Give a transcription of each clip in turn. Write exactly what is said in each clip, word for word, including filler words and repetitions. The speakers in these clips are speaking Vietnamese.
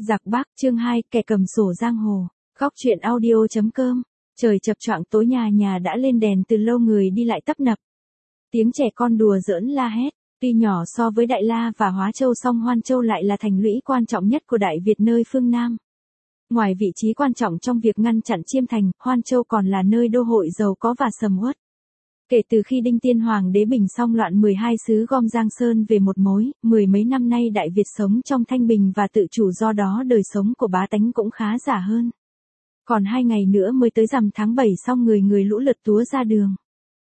Giặc Bắc, chương hai, kẻ cầm sổ giang hồ. Góc truyện audio chấm com. Trời chập choạng tối nhà nhà đã lên đèn từ lâu, người đi lại tấp nập. Tiếng trẻ con đùa giỡn la hét. Tuy nhỏ so với Đại La và Hóa Châu, song Hoan Châu lại là thành lũy quan trọng nhất của Đại Việt nơi phương Nam. Ngoài vị trí quan trọng trong việc ngăn chặn Chiêm Thành, Hoan Châu còn là nơi đô hội giàu có và sầm uất. Kể từ khi Đinh Tiên Hoàng đế bình xong loạn mười hai xứ gom Giang Sơn về một mối, mười mấy năm nay Đại Việt sống trong thanh bình và tự chủ, do đó đời sống của bá tánh cũng khá giả hơn. Còn hai ngày nữa mới tới rằm tháng bảy, xong người người lũ lượt túa ra đường.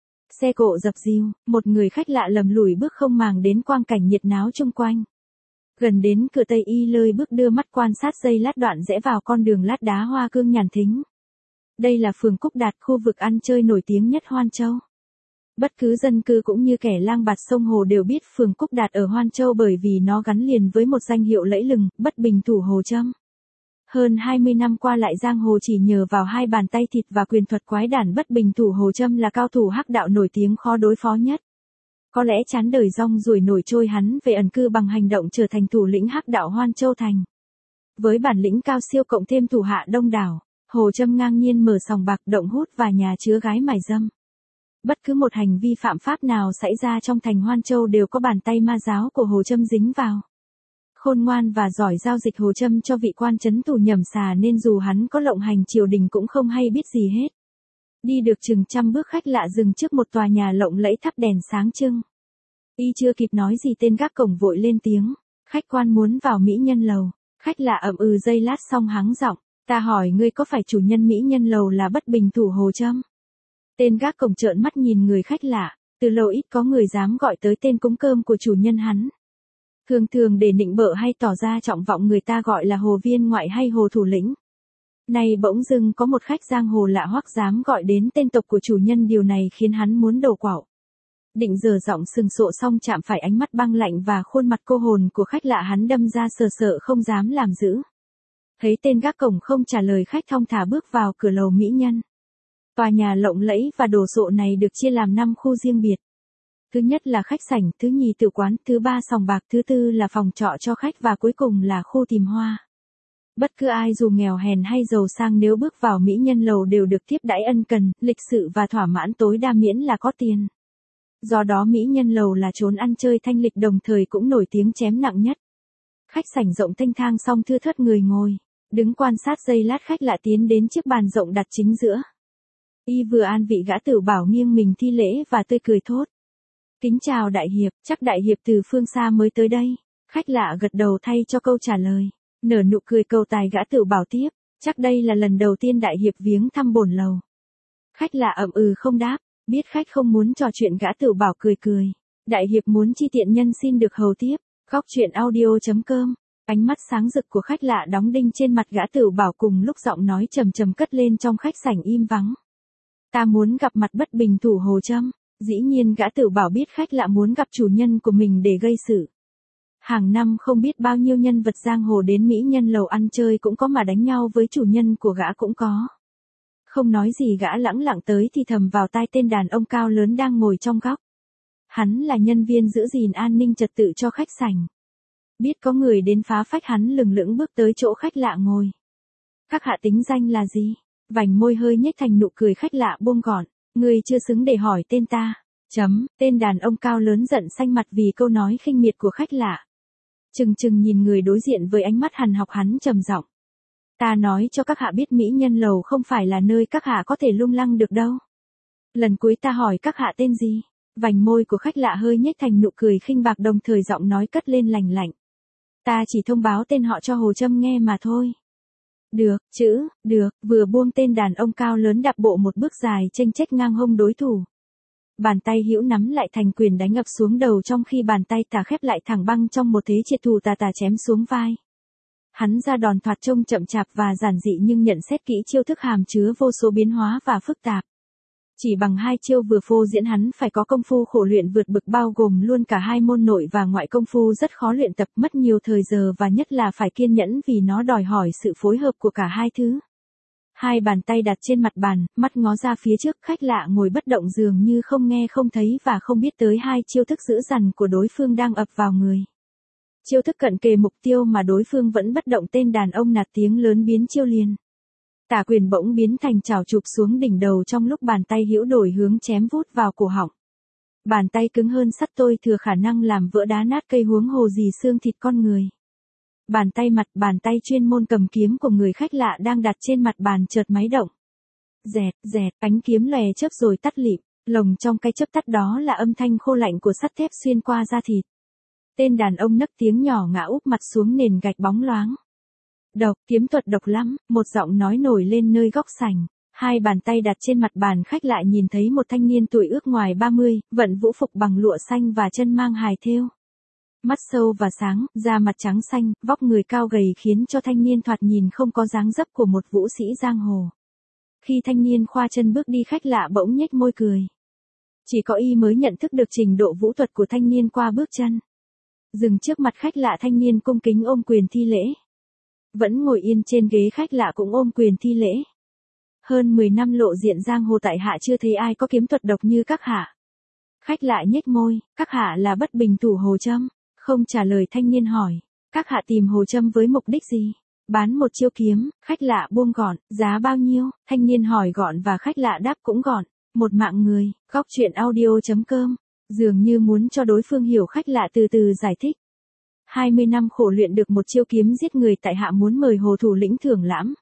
Xe cộ dập dìu, một người khách lạ lầm lủi bước không màng đến quang cảnh nhiệt náo chung quanh. Gần đến cửa Tây y lơi bước đưa mắt quan sát giây lát, đoạn rẽ vào con đường lát đá hoa cương nhàn thính. Đây là phường Cúc Đạt, khu vực ăn chơi nổi tiếng nhất Hoan Châu. Bất cứ dân cư cũng như kẻ lang bạt sông hồ đều biết phường Cúc Đạt ở Hoan Châu, bởi vì nó gắn liền với một danh hiệu lẫy lừng, Bất Bình Thủ Hồ Trâm. Hơn hai mươi năm qua lại giang hồ chỉ nhờ vào hai bàn tay thịt và quyền thuật quái đản, Bất Bình Thủ Hồ Trâm là cao thủ hắc đạo nổi tiếng khó đối phó nhất. Có lẽ chán đời rong ruổi nổi trôi, hắn về ẩn cư bằng hành động trở thành thủ lĩnh hắc đạo Hoan Châu thành. Với bản lĩnh cao siêu cộng thêm thủ hạ đông đảo, Hồ Trâm ngang nhiên mở sòng bạc, động hút và nhà chứa gái mại dâm. Bất cứ một hành vi phạm pháp nào xảy ra trong thành Hoan Châu đều có bàn tay ma giáo của Hồ Trâm dính vào. Khôn ngoan và giỏi giao dịch, Hồ Trâm cho vị quan trấn thủ nhầm xà nên dù hắn có lộng hành triều đình cũng không hay biết gì hết. Đi được chừng trăm bước, khách lạ dừng trước một tòa nhà lộng lẫy thắp đèn sáng trưng. Y chưa kịp nói gì, tên gác cổng vội lên tiếng: "Khách quan muốn vào Mỹ Nhân Lầu." Khách lạ ậm ừ giây lát xong hắng giọng: "Ta hỏi ngươi có phải chủ nhân Mỹ Nhân Lầu là Bất Bình Thủ Hồ Trâm?" Tên gác cổng trợn mắt nhìn người khách lạ, từ lâu ít có người dám gọi tới tên cúng cơm của chủ nhân hắn. Thường thường để nịnh bợ hay tỏ ra trọng vọng, người ta gọi là Hồ Viên Ngoại hay Hồ Thủ Lĩnh. Nay bỗng dưng có một khách giang hồ lạ hoắc dám gọi đến tên tộc của chủ nhân, điều này khiến hắn muốn đổ quạo. Định giở giọng sừng sộ, xong chạm phải ánh mắt băng lạnh và khuôn mặt cô hồn của khách lạ, hắn đâm ra sờ sợ không dám làm dữ. Thấy tên gác cổng không trả lời, khách thong thả bước vào cửa lầu Mỹ Nhân. Tòa nhà lộng lẫy và đồ sộ này được chia làm năm khu riêng biệt. Thứ nhất là khách sảnh, thứ nhì tử quán, thứ ba sòng bạc, thứ tư là phòng trọ cho khách và cuối cùng là khu tìm hoa. Bất cứ ai dù nghèo hèn hay giàu sang nếu bước vào Mỹ Nhân Lầu đều được tiếp đãi ân cần, lịch sự và thỏa mãn tối đa miễn là có tiền. Do đó Mỹ Nhân Lầu là chốn ăn chơi thanh lịch, đồng thời cũng nổi tiếng chém nặng nhất. Khách sảnh rộng thanh thang, song thưa thớt người ngồi. Đứng quan sát giây lát, khách lạ tiến đến chiếc bàn rộng đặt chính giữa. Y vừa an vị, gã Tử Bảo nghiêng mình thi lễ và tươi cười thốt: "Kính chào đại hiệp, chắc đại hiệp từ phương xa mới tới đây?" Khách lạ gật đầu thay cho câu trả lời, nở nụ cười cầu tài. Gã Tử Bảo tiếp: "Chắc đây là lần đầu tiên đại hiệp viếng thăm bổn lầu." Khách lạ ậm ừ không đáp, biết khách không muốn trò chuyện, gã Tử Bảo cười cười: "Đại hiệp muốn chi tiện nhân xin được hầu tiếp." Góc truyện audio chấm com. Ánh mắt sáng rực của khách lạ đóng đinh trên mặt gã Tử Bảo, cùng lúc giọng nói trầm trầm cất lên trong khách sảnh im vắng: "Ta muốn gặp mặt Bất Bình Thủ Hồ Trâm." Dĩ nhiên gã Tử Bảo biết khách lạ muốn gặp chủ nhân của mình để gây sự. Hàng năm không biết bao nhiêu nhân vật giang hồ đến Mỹ Nhân Lầu ăn chơi cũng có, mà đánh nhau với chủ nhân của gã cũng có. Không nói gì, gã lẳng lặng tới thì thầm vào tai tên đàn ông cao lớn đang ngồi trong góc. Hắn là nhân viên giữ gìn an ninh trật tự cho khách sảnh. Biết có người đến phá phách, hắn lừng lững bước tới chỗ khách lạ ngồi. "Các hạ tính danh là gì?" Vành môi hơi nhếch thành nụ cười, khách lạ buông gọn: "Ngươi chưa xứng để hỏi tên ta." Chấm. Tên đàn ông cao lớn giận xanh mặt vì câu nói khinh miệt của khách lạ. Chừng chừng nhìn người đối diện với ánh mắt hằn học, hắn trầm giọng: "Ta nói cho các hạ biết Mỹ Nhân Lầu không phải là nơi các hạ có thể lung lăng được đâu. Lần cuối ta hỏi các hạ tên gì?" Vành môi của khách lạ hơi nhếch thành nụ cười khinh bạc, đồng thời giọng nói cất lên lành lạnh: "Ta chỉ thông báo tên họ cho Hồ Trâm nghe mà thôi." "Được, chữ, được." Vừa buông, tên đàn ông cao lớn đạp bộ một bước dài chênh chếch ngang hông đối thủ. Bàn tay hữu nắm lại thành quyền đánh ập xuống đầu, trong khi bàn tay tả khép lại thẳng băng trong một thế triệt thủ tà tà chém xuống vai. Hắn ra đòn thoạt trông chậm chạp và giản dị, nhưng nhận xét kỹ chiêu thức hàm chứa vô số biến hóa và phức tạp. Chỉ bằng hai chiêu vừa phô diễn, hắn phải có công phu khổ luyện vượt bực, bao gồm luôn cả hai môn nội và ngoại công phu rất khó luyện tập, mất nhiều thời giờ và nhất là phải kiên nhẫn, vì nó đòi hỏi sự phối hợp của cả hai thứ. Hai bàn tay đặt trên mặt bàn, mắt ngó ra phía trước, khách lạ ngồi bất động dường như không nghe không thấy và không biết tới hai chiêu thức dữ dằn của đối phương đang ập vào người. Chiêu thức cận kề mục tiêu mà đối phương vẫn bất động, tên đàn ông nạt tiếng lớn biến chiêu liền. Tả quyền bỗng biến thành chảo chụp xuống đỉnh đầu trong lúc bàn tay hữu đổi hướng chém vút vào cổ họng. Bàn tay cứng hơn sắt tôi thừa khả năng làm vỡ đá nát cây, huống hồ gì xương thịt con người. Bàn tay mặt, bàn tay chuyên môn cầm kiếm của người khách lạ đang đặt trên mặt bàn chợt máy động. Dẹt, dẹt, ánh kiếm lòe chớp rồi tắt lịm, lồng trong cái chớp tắt đó là âm thanh khô lạnh của sắt thép xuyên qua da thịt. Tên đàn ông nấc tiếng nhỏ ngã úp mặt xuống nền gạch bóng loáng. Độc, kiếm thuật độc lắm, một giọng nói nổi lên nơi góc sảnh. Hai bàn tay đặt trên mặt bàn khách lại nhìn thấy một thanh niên tuổi ước ngoài ba mươi, vận vũ phục bằng lụa xanh và chân mang hài thêu. Mắt sâu và sáng, da mặt trắng xanh, vóc người cao gầy khiến cho thanh niên thoạt nhìn không có dáng dấp của một vũ sĩ giang hồ. Khi thanh niên khoa chân bước đi, khách lạ bỗng nhếch môi cười. Chỉ có y mới nhận thức được trình độ vũ thuật của thanh niên qua bước chân. Dừng trước mặt khách lạ, thanh niên cung kính ôm quyền thi lễ. Vẫn ngồi yên trên ghế, khách lạ cũng ôm quyền thi lễ. Hơn mười năm lộ diện giang hồ, tại hạ chưa thấy ai có kiếm thuật độc như các hạ. Khách lạ nhếch môi, các hạ là Bất Bình Thủ Hồ Trâm. Không trả lời, thanh niên hỏi, các hạ tìm Hồ Trâm với mục đích gì? Bán một chiêu kiếm. Khách lạ buông gọn, giá bao nhiêu? Thanh niên hỏi gọn và khách lạ đáp cũng gọn, một mạng người. Góc truyện audio chấm com. Dường như muốn cho đối phương hiểu, khách lạ từ từ giải thích. hai mươi năm khổ luyện được một chiêu kiếm giết người, tại hạ muốn mời Hồ thủ lĩnh thưởng lãm.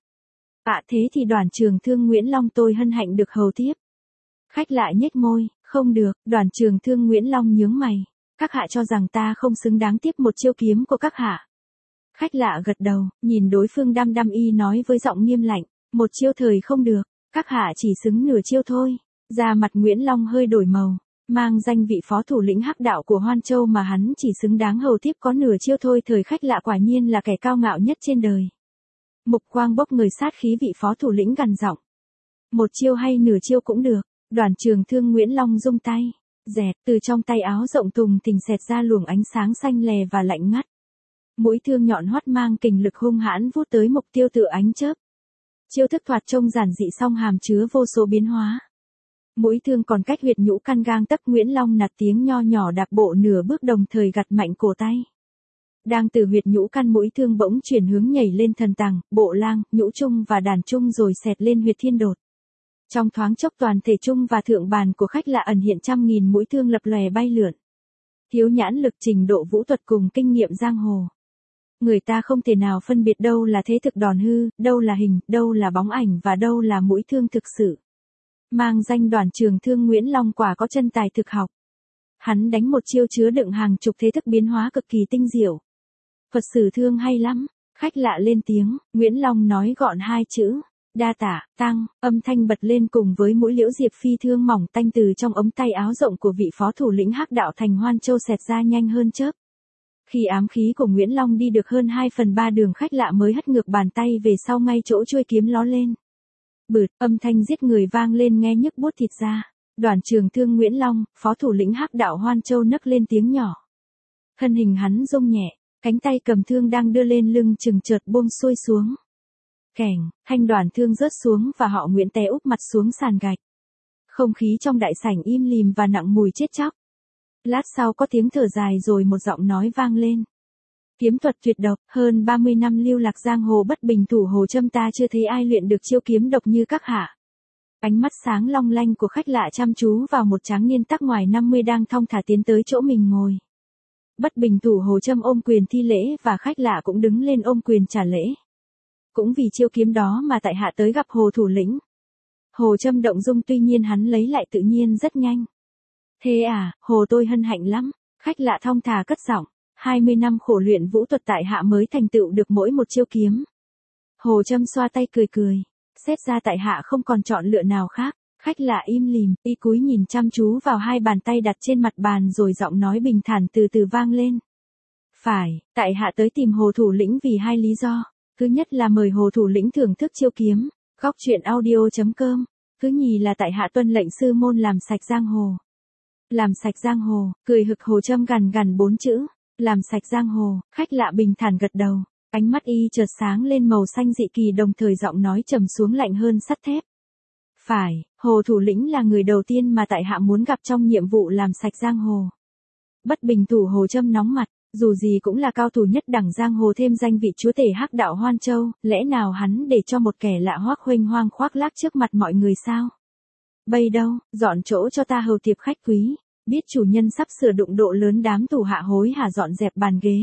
À thế thì Đoàn Trường Thương Nguyễn Long tôi hân hạnh được hầu tiếp. Khách lạ nhếch môi, không được. Đoàn Trường Thương Nguyễn Long nhướng mày. Các hạ cho rằng ta không xứng đáng tiếp một chiêu kiếm của các hạ. Khách lạ gật đầu, nhìn đối phương đăm đăm, y nói với giọng nghiêm lạnh, một chiêu thời không được, các hạ chỉ xứng nửa chiêu thôi. Da mặt Nguyễn Long hơi đổi màu, mang danh vị phó thủ lĩnh hắc đạo của Hoan Châu mà hắn chỉ xứng đáng hầu tiếp có nửa chiêu thôi. Thời khách lạ quả nhiên là kẻ cao ngạo nhất trên đời. Mục quang bốc người sát khí, vị phó thủ lĩnh gằn giọng. Một chiêu hay nửa chiêu cũng được. Đoàn Trường Thương Nguyễn Long rung tay. Dẹt, từ trong tay áo rộng thùng thình xẹt ra luồng ánh sáng xanh lè và lạnh ngắt. Mũi thương nhọn hoắt mang kình lực hung hãn vút tới mục tiêu tựa ánh chớp. Chiêu thức thoạt trông giản dị song hàm chứa vô số biến hóa. Mũi thương còn cách huyệt nhũ căn gang tấc, Nguyễn Long nạt tiếng nho nhỏ đạp bộ nửa bước, đồng thời gặt mạnh cổ tay. Đang từ huyệt nhũ căn, mũi thương bỗng chuyển hướng nhảy lên thần tàng, bộ lang, nhũ trung và đàn trung, rồi xẹt lên huyệt thiên đột. Trong thoáng chốc, toàn thể trung và thượng bàn của khách lạ ẩn hiện trăm nghìn mũi thương lập lòe bay lượn. Thiếu nhãn lực, trình độ vũ thuật cùng kinh nghiệm giang hồ, người ta không thể nào phân biệt đâu là thế thực đòn hư, đâu là hình, đâu là bóng ảnh và đâu là mũi thương thực sự. Mang danh Đoàn Trường Thương Nguyễn Long quả có chân tài thực học. Hắn đánh một chiêu chứa đựng hàng chục thế thức biến hóa cực kỳ tinh diệu. Phật sử thương hay lắm. Khách lạ lên tiếng, Nguyễn Long nói gọn hai chữ. Đa tả, tăng, âm thanh bật lên cùng với mũi liễu diệp phi thương mỏng tanh từ trong ống tay áo rộng của vị phó thủ lĩnh hắc đạo thành Hoan Châu xẹt ra nhanh hơn chớp. Khi ám khí của Nguyễn Long đi được hơn hai phần ba đường, khách lạ mới hất ngược bàn tay về sau ngay chỗ chuôi kiếm ló lên. Bụt, âm thanh giết người vang lên nghe nhức buốt thịt ra. Đoàn Trường Thương Nguyễn Long, phó thủ lĩnh hắc đạo Hoan Châu nấc lên tiếng nhỏ. Thân hình hắn rung nhẹ, cánh tay cầm thương đang đưa lên lưng chừng chợt buông xuôi xuống. Kẻng, thanh đoàn thương rớt xuống và họ Nguyễn té úp mặt xuống sàn gạch. Không khí trong đại sảnh im lìm và nặng mùi chết chóc. Lát sau có tiếng thở dài rồi một giọng nói vang lên. Kiếm thuật tuyệt độc, hơn ba mươi năm lưu lạc giang hồ, Bất Bình Thủ Hồ Trâm ta chưa thấy ai luyện được chiêu kiếm độc như các hạ. Ánh mắt sáng long lanh của khách lạ chăm chú vào một tráng niên tắc ngoài năm mươi đang thong thả tiến tới chỗ mình ngồi. Bất Bình Thủ Hồ Trâm ôm quyền thi lễ và khách lạ cũng đứng lên ôm quyền trả lễ. Cũng vì chiêu kiếm đó mà tại hạ tới gặp Hồ thủ lĩnh. Hồ Trâm động dung, tuy nhiên hắn lấy lại tự nhiên rất nhanh. Thế à, Hồ tôi hân hạnh lắm. Khách lạ thong thả cất giọng. hai mươi năm khổ luyện vũ thuật tại hạ mới thành tựu được mỗi một chiêu kiếm. Hồ Trâm xoa tay cười cười. Xét ra tại hạ không còn chọn lựa nào khác. Khách lạ im lìm, y cúi nhìn chăm chú vào hai bàn tay đặt trên mặt bàn rồi giọng nói bình thản từ từ vang lên. Phải, tại hạ tới tìm Hồ thủ lĩnh vì hai lý do. Thứ nhất là mời Hồ thủ lĩnh thưởng thức chiêu kiếm. Góc truyện audio chấm com. Thứ nhì là tại hạ tuân lệnh sư môn làm sạch giang hồ. Làm sạch giang hồ, cười hực Hồ Trâm gằn gằn bốn chữ. Làm sạch giang hồ, khách lạ bình thản gật đầu. Ánh mắt y chợt sáng lên màu xanh dị kỳ, đồng thời giọng nói trầm xuống lạnh hơn sắt thép. Phải, Hồ thủ lĩnh là người đầu tiên mà tại hạ muốn gặp trong nhiệm vụ làm sạch giang hồ. Bất Bình Thủ Hồ Trâm nóng mặt, Dù gì cũng là cao thủ nhất đẳng giang hồ thêm danh vị chúa tể Hắc đạo Hoan Châu, lẽ nào hắn để cho một kẻ lạ hoác huênh hoang khoác lác trước mặt mọi người sao? Bây đâu, dọn chỗ cho ta hầu tiệp khách quý, biết chủ nhân sắp sửa đụng độ lớn, đám thủ hạ hối hả dọn dẹp bàn ghế.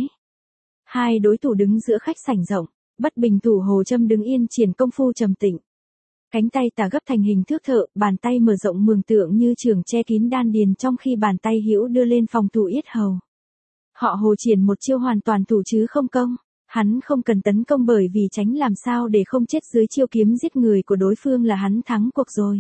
Hai đối thủ đứng giữa khách sảnh rộng, bất bình thủ Hồ Trâm đứng yên triển công phu trầm tĩnh. Cánh tay tà gấp thành hình thước thợ, bàn tay mở rộng mường tượng như trường che kín đan điền, trong khi bàn tay hữu đưa lên phòng thủ yết hầu. Họ Hồ triển một chiêu hoàn toàn thủ chứ không công, hắn không cần tấn công bởi vì tránh làm sao để không chết dưới chiêu kiếm giết người của đối phương là hắn thắng cuộc rồi.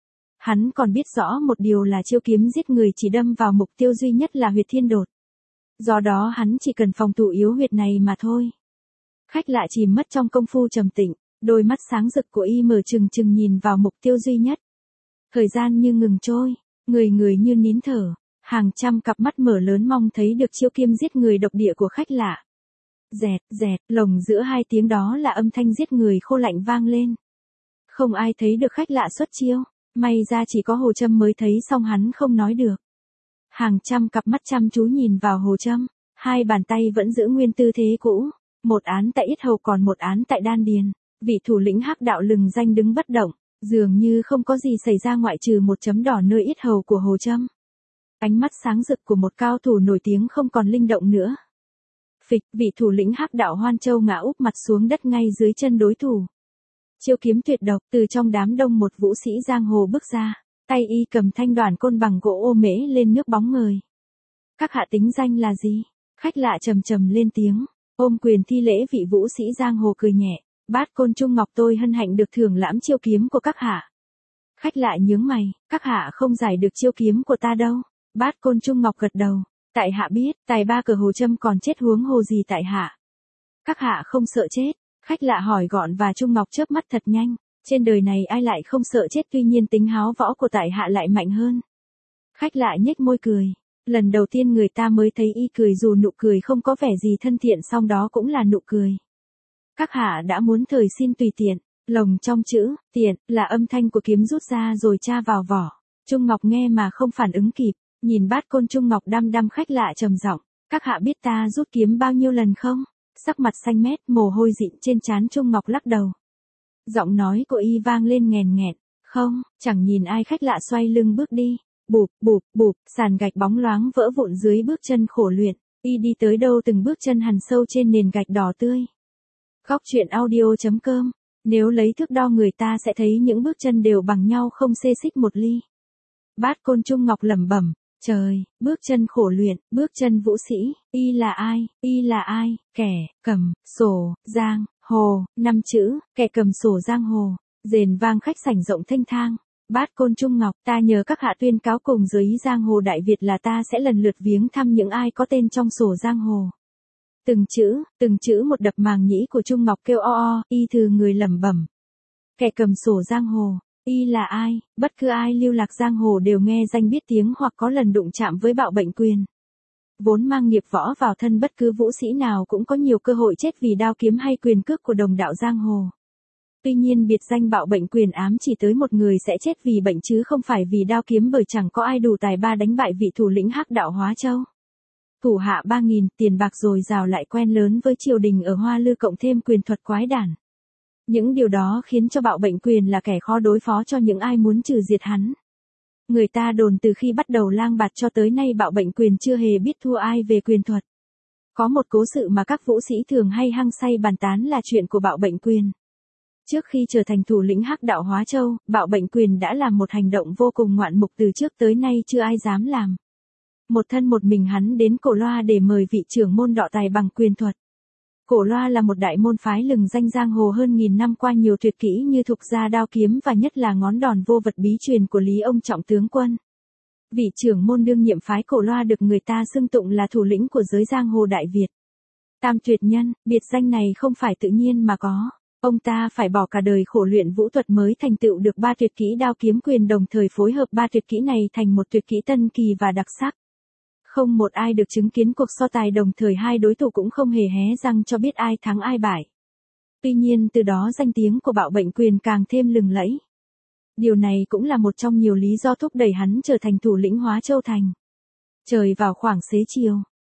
Hắn còn biết rõ một điều là chiêu kiếm giết người chỉ đâm vào mục tiêu duy nhất là huyệt thiên đột. Do đó hắn chỉ cần phòng thủ yếu huyệt này mà thôi. Khách lạ chìm mất trong công phu trầm tĩnh, đôi mắt sáng rực của y mở trừng trừng nhìn vào mục tiêu duy nhất. Thời gian như ngừng trôi, người người như nín thở, hàng trăm cặp mắt mở lớn mong thấy được chiêu kiếm giết người độc địa của khách lạ. Dẹt, dẹt, lồng giữa hai tiếng đó là âm thanh giết người khô lạnh vang lên. Không ai thấy được khách lạ xuất chiêu, may ra chỉ có Hồ Trâm mới thấy, xong hắn không nói được. Hàng trăm cặp mắt chăm chú nhìn vào Hồ Trâm, hai bàn tay vẫn giữ nguyên tư thế cũ, một án tại yết hầu còn một án tại đan điền. Vị thủ lĩnh Hắc đạo lừng danh đứng bất động, dường như không có gì xảy ra ngoại trừ một chấm đỏ nơi yết hầu của Hồ Trâm. Ánh mắt sáng rực của một cao thủ nổi tiếng không còn linh động nữa. Phịch, vị thủ lĩnh Hắc đạo Hoan Châu ngã úp mặt xuống đất ngay dưới chân đối thủ. Chiêu kiếm tuyệt độc, từ trong đám đông một vũ sĩ giang hồ bước ra, tay y cầm thanh đoản côn bằng gỗ ô mễ lên nước bóng ngời. Các hạ tính danh là gì? Khách lạ trầm trầm lên tiếng, ôm quyền thi lễ vị vũ sĩ giang hồ cười nhẹ. Bát Côn Trung Ngọc, tôi hân hạnh được thưởng lãm chiêu kiếm của các hạ. Khách lạ nhướng mày, các hạ không giải được chiêu kiếm của ta đâu. Bát Côn Trung Ngọc gật đầu, tại hạ biết, tài ba cờ Hồ Trâm còn chết huống hồ gì tại hạ. Các hạ không sợ chết? Khách lạ hỏi gọn và Trung Ngọc chớp mắt thật nhanh, trên đời này ai lại không sợ chết, tuy nhiên tính háo võ của tại hạ lại mạnh hơn. Khách lạ nhếch môi cười, lần đầu tiên người ta mới thấy y cười, dù nụ cười không có vẻ gì thân thiện, song đó cũng là nụ cười. Các hạ đã muốn thời xin tùy tiện, lồng trong chữ tiện là âm thanh của kiếm rút ra rồi tra vào vỏ. Trung Ngọc nghe mà không phản ứng kịp, nhìn Bát Côn Trung Ngọc đăm đăm. Khách lạ trầm giọng, các hạ biết ta rút kiếm bao nhiêu lần không? Sắc mặt xanh mét, mồ hôi dịn trên trán. Trung Ngọc lắc đầu. Giọng nói của y vang lên nghèn nghẹn, không. Chẳng nhìn ai. Khách lạ xoay lưng bước đi, bụp bụp bụp, sàn gạch bóng loáng vỡ vụn dưới bước chân khổ luyện. Y đi tới đâu từng bước chân hằn sâu trên nền gạch đỏ tươi. Góc truyện audio chấm com, nếu lấy thước đo người ta sẽ thấy những bước chân đều bằng nhau, không xê xích một ly. Bát Côn Trung Ngọc lẩm bẩm, trời, bước chân khổ luyện, bước chân vũ sĩ, y là ai, y là ai? Kẻ cầm sổ giang hồ, năm chữ, kẻ cầm sổ giang hồ, rền vang khách sảnh rộng thênh thang. Bát Côn Trung Ngọc, ta nhờ các hạ tuyên cáo cùng giới giang hồ Đại Việt là ta sẽ lần lượt viếng thăm những ai có tên trong sổ giang hồ. Từng chữ, từng chữ một đập màng nhĩ của Trung Ngọc kêu o o, y thừ người lẩm bẩm. Kẻ cầm sổ giang hồ, y là ai? Bất cứ ai lưu lạc giang hồ đều nghe danh biết tiếng hoặc có lần đụng chạm với Bạo Bệnh Quyền. Vốn mang nghiệp võ vào thân, bất cứ vũ sĩ nào cũng có nhiều cơ hội chết vì đao kiếm hay quyền cước của đồng đạo giang hồ. Tuy nhiên biệt danh Bạo Bệnh Quyền ám chỉ tới một người sẽ chết vì bệnh chứ không phải vì đao kiếm, bởi chẳng có ai đủ tài ba đánh bại vị thủ lĩnh Hắc đạo Hóa Châu. Thủ hạ ba nghìn, tiền bạc dồi dào, lại quen lớn với triều đình ở Hoa Lư, cộng thêm quyền thuật quái đản. Những điều đó khiến cho Bạo Bệnh Quyền là kẻ khó đối phó cho những ai muốn trừ diệt hắn. Người ta đồn từ khi bắt đầu lang bạt cho tới nay Bạo Bệnh Quyền chưa hề biết thua ai về quyền thuật. Có một cố sự mà các vũ sĩ thường hay hăng say bàn tán là chuyện của Bạo Bệnh Quyền. Trước khi trở thành thủ lĩnh Hắc đạo Hóa Châu, Bạo Bệnh Quyền đã làm một hành động vô cùng ngoạn mục từ trước tới nay chưa ai dám làm. Một thân một mình hắn đến Cổ Loa để mời vị trưởng môn đọ tài bằng quyền thuật. Cổ Loa là một đại môn phái lừng danh giang hồ hơn nghìn năm, qua nhiều tuyệt kỹ như thục gia đao kiếm và nhất là ngón đòn vô vật bí truyền của Lý Ông Trọng tướng quân. Vị trưởng môn đương nhiệm phái Cổ Loa được người ta xưng tụng là thủ lĩnh của giới giang hồ Đại Việt. Tam tuyệt nhân, biệt danh này không phải tự nhiên mà có. Ông ta phải bỏ cả đời khổ luyện vũ thuật mới thành tựu được ba tuyệt kỹ đao kiếm quyền, đồng thời phối hợp ba tuyệt kỹ này thành một tuyệt kỹ tân kỳ và đặc sắc. Không một ai được chứng kiến cuộc so tài đồng thời, hai đối thủ cũng không hề hé răng cho biết ai thắng ai bại. Tuy nhiên từ đó danh tiếng của Bạo Bệnh Quyền càng thêm lừng lẫy. Điều này cũng là một trong nhiều lý do thúc đẩy hắn trở thành thủ lĩnh Hóa Châu thành. Trời vào khoảng xế chiều,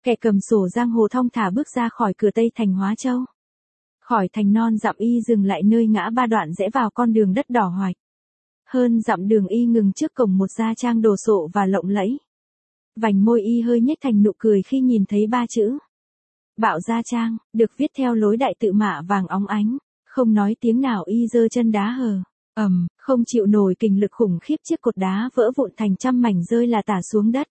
Kẻ cầm sổ giang hồ thong thả bước ra khỏi cửa Tây thành Hóa Châu. Khỏi thành non dặm y dừng lại nơi ngã ba đoạn rẽ vào con đường đất đỏ hoạch. Hơn dặm đường y ngừng trước cổng một gia trang đồ sộ và lộng lẫy. Vành môi y hơi nhếch thành nụ cười khi nhìn thấy ba chữ Bạo Gia Trang, được viết theo lối đại tự mạ vàng óng ánh. Không nói tiếng nào y giơ chân đá hờ. Ầm, không chịu nổi kình lực khủng khiếp, chiếc cột đá vỡ vụn thành trăm mảnh rơi là tả xuống đất.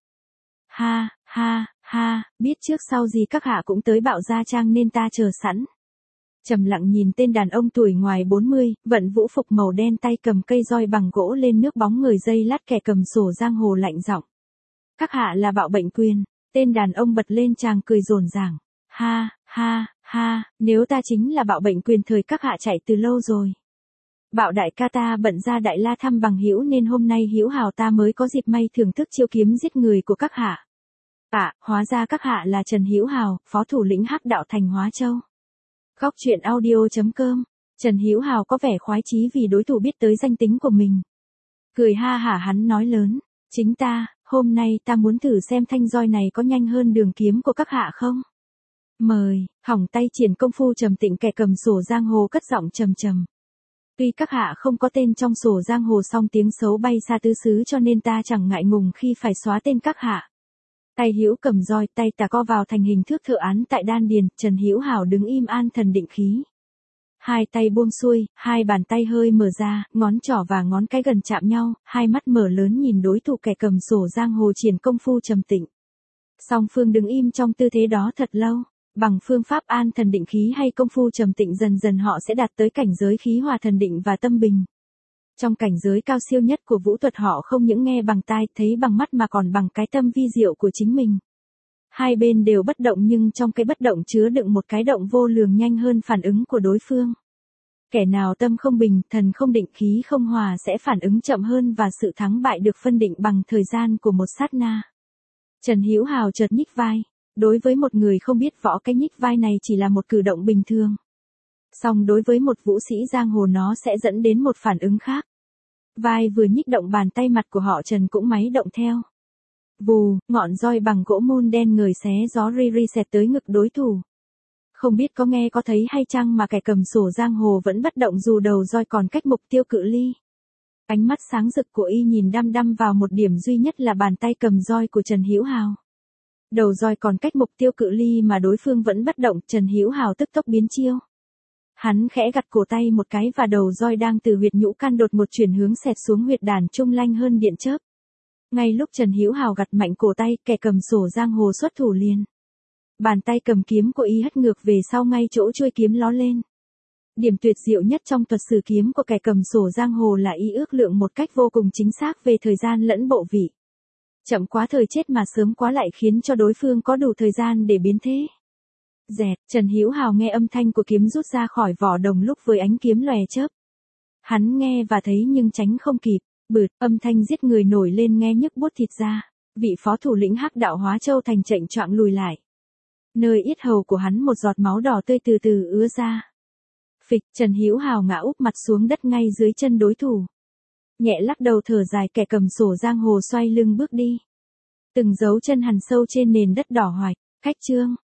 Ha, ha, ha, biết trước sau gì các hạ cũng tới Bạo Gia Trang nên ta chờ sẵn. Trầm lặng nhìn tên đàn ông tuổi ngoài bốn mươi, vận vũ phục màu đen, tay cầm cây roi bằng gỗ lên nước bóng người dây lát, kẻ cầm sổ giang hồ lạnh giọng. Các hạ là Bạo Bệnh Quyền. Tên đàn ông bật lên tràng cười rồn ràng. Ha, ha, ha, nếu ta chính là Bạo Bệnh Quyền thời các hạ chạy từ lâu rồi. Bạo đại ca ta bận ra Đại La thăm bằng hữu nên hôm nay hữu hào ta mới có dịp may thưởng thức chiêu kiếm giết người của các hạ. À, hóa ra các hạ là Trần Hữu Hào, phó thủ lĩnh Hắc Đạo thành Hóa Châu. Góc truyện audio chấm com. Trần Hữu Hào có vẻ khoái chí vì đối thủ biết tới danh tính của mình. Cười ha hả hắn nói lớn, chính ta, hôm nay ta muốn thử xem thanh roi này có nhanh hơn đường kiếm của các hạ không? Mời, hỏng tay triển công phu trầm tịnh, kẻ cầm sổ giang hồ cất giọng trầm trầm. Tuy các hạ không có tên trong sổ giang hồ song tiếng xấu bay xa tứ xứ cho nên ta chẳng ngại ngùng khi phải xóa tên các hạ. Tay hữu cầm roi, tay tà co vào thành hình thước thợ án tại đan điền, Trần Hữu Hào đứng im an thần định khí. Hai tay buông xuôi, hai bàn tay hơi mở ra, ngón trỏ và ngón cái gần chạm nhau, hai mắt mở lớn nhìn đối thủ kẻ cầm sổ giang hồ triển công phu trầm tịnh. Song phương đứng im trong tư thế đó thật lâu, bằng phương pháp an thần định khí hay công phu trầm tịnh dần dần họ sẽ đạt tới cảnh giới khí hòa thần định và tâm bình. Trong cảnh giới cao siêu nhất của vũ thuật họ không những nghe bằng tai, thấy bằng mắt mà còn bằng cái tâm vi diệu của chính mình. Hai bên đều bất động nhưng trong cái bất động chứa đựng một cái động vô lường nhanh hơn phản ứng của đối phương. Kẻ nào tâm không bình, thần không định, khí không hòa sẽ phản ứng chậm hơn và sự thắng bại được phân định bằng thời gian của một sát na. Trần Hữu Hào chợt nhích vai. Đối với một người không biết võ, cái nhích vai này chỉ là một cử động bình thường. Song đối với một vũ sĩ giang hồ nó sẽ dẫn đến một phản ứng khác. Vai vừa nhích động, bàn tay mặt của họ Trần cũng máy động theo. Vù, ngọn roi bằng gỗ mun đen ngời xé gió ri ri xẹt tới ngực đối thủ. Không biết có nghe có thấy hay chăng mà kẻ cầm sổ giang hồ vẫn bất động dù đầu roi còn cách mục tiêu cự ly. Ánh mắt sáng rực của y nhìn đăm đăm vào một điểm duy nhất là bàn tay cầm roi của Trần Hữu Hào. Đầu roi còn cách mục tiêu cự ly mà đối phương vẫn bất động, Trần Hữu Hào tức tốc biến chiêu. Hắn khẽ gặt cổ tay một cái và đầu roi đang từ huyệt nhũ can đột một chuyển hướng xẹt xuống huyệt đàn trung lanh hơn điện chớp. Ngay lúc Trần Hữu Hào gặt mạnh cổ tay, kẻ cầm sổ giang hồ xuất thủ liền. Bàn tay cầm kiếm của y hất ngược về sau ngay chỗ chuôi kiếm ló lên. Điểm tuyệt diệu nhất trong thuật sử kiếm của kẻ cầm sổ giang hồ là y ước lượng một cách vô cùng chính xác về thời gian lẫn bộ vị. Chậm quá thời chết mà sớm quá lại khiến cho đối phương có đủ thời gian để biến thế. Dẹt, Trần Hữu Hào nghe âm thanh của kiếm rút ra khỏi vỏ đồng lúc với ánh kiếm lòe chớp. Hắn nghe và thấy nhưng tránh không kịp, bượt, âm thanh giết người nổi lên nghe nhức buốt thịt ra. Vị phó thủ lĩnh Hắc Đạo Hóa Châu thành chệnh choạng lùi lại. Nơi yết hầu của hắn một giọt máu đỏ tươi từ từ ứa ra. Phịch, Trần Hữu Hào ngã úp mặt xuống đất ngay dưới chân đối thủ. Nhẹ lắc đầu thở dài, kẻ cầm sổ giang hồ xoay lưng bước đi. Từng dấu chân hằn sâu trên nền đất đỏ hoạch, khách trương.